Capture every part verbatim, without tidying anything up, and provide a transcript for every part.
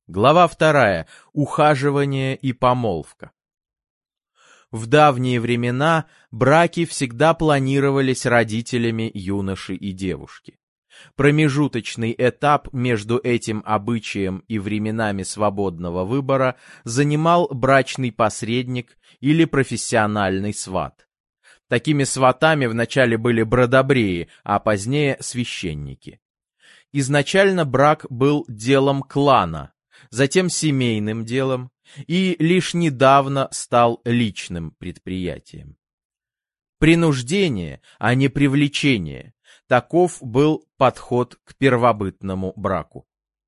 Глава вторая. Ухаживание и помолвка. В давние времена браки всегда планировались родителями юноши и девушки. Промежуточный этап между этим обычаем и временами свободного выбора занимал брачный посредник или профессиональный сват. Такими сватами вначале были бродобреи, а позднее священники. Изначально брак был делом клана, затем семейным делом и лишь недавно стал личным предприятием. Принуждение, а не привлечение – таков был подход к первобытному браку.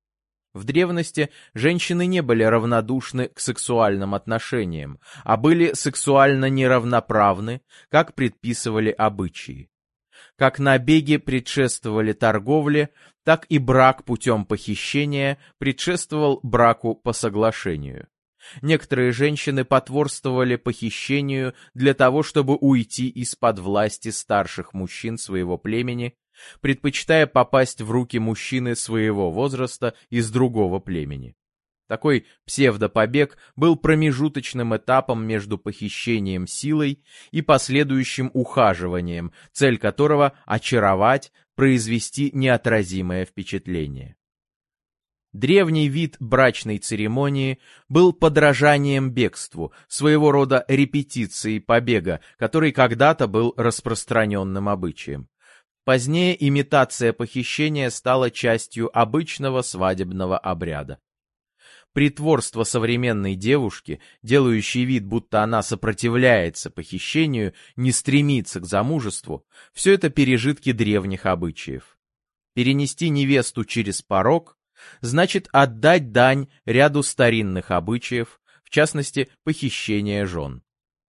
В древности женщины не были равнодушны к сексуальным отношениям, а были сексуально неравноправны, как предписывали обычаи. Как набеги предшествовали торговле, так и брак путем похищения предшествовал браку по соглашению. Некоторые женщины потворствовали похищению для того, чтобы уйти из-под власти старших мужчин своего племени, предпочитая попасть в руки мужчины своего возраста из другого племени. Такой псевдопобег был промежуточным этапом между похищением силой и последующим ухаживанием, цель которого — очаровать, произвести неотразимое впечатление. Древний вид брачной церемонии был подражанием бегству, своего рода репетицией побега, который когда-то был распространенным обычаем. Позднее имитация похищения стала частью обычного свадебного обряда. Притворство современной девушки, делающей вид, будто она сопротивляется похищению, не стремится к замужеству, все это пережитки древних обычаев. Перенести невесту через порог значит отдать дань ряду старинных обычаев, в частности, похищения жен.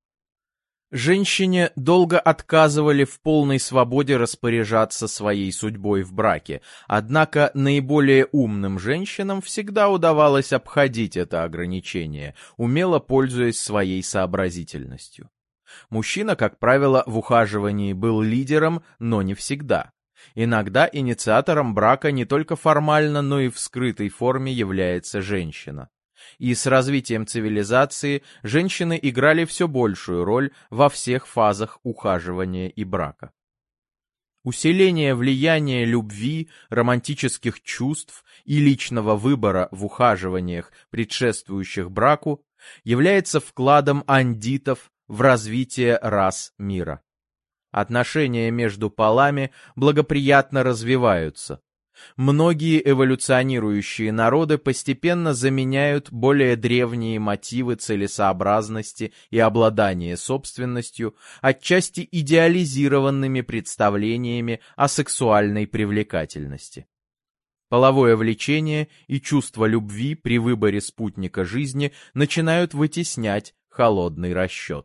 Женщине долго отказывали в полной свободе распоряжаться своей судьбой в браке, однако наиболее умным женщинам всегда удавалось обходить это ограничение, умело пользуясь своей сообразительностью. Мужчина, как правило, в ухаживании был лидером, но не всегда. Иногда инициатором брака не только формально, но и в скрытой форме является женщина. И с развитием цивилизации женщины играли все большую роль во всех фазах ухаживания и брака. Усиление влияния любви, романтических чувств и личного выбора в ухаживаниях, предшествующих браку, является вкладом андитов в развитие рас мира. Отношения между полами благоприятно развиваются. Многие эволюционирующие народы постепенно заменяют более древние мотивы целесообразности и обладания собственностью отчасти идеализированными представлениями о сексуальной привлекательности. Половое влечение и чувство любви при выборе спутника жизни начинают вытеснять холодный расчет.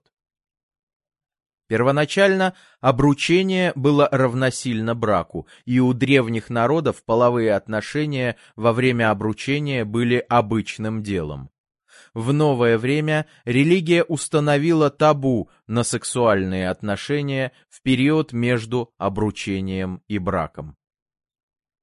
Первоначально обручение было равносильно браку, и у древних народов половые отношения во время обручения были обычным делом. В новое время религия установила табу на сексуальные отношения в период между обручением и браком.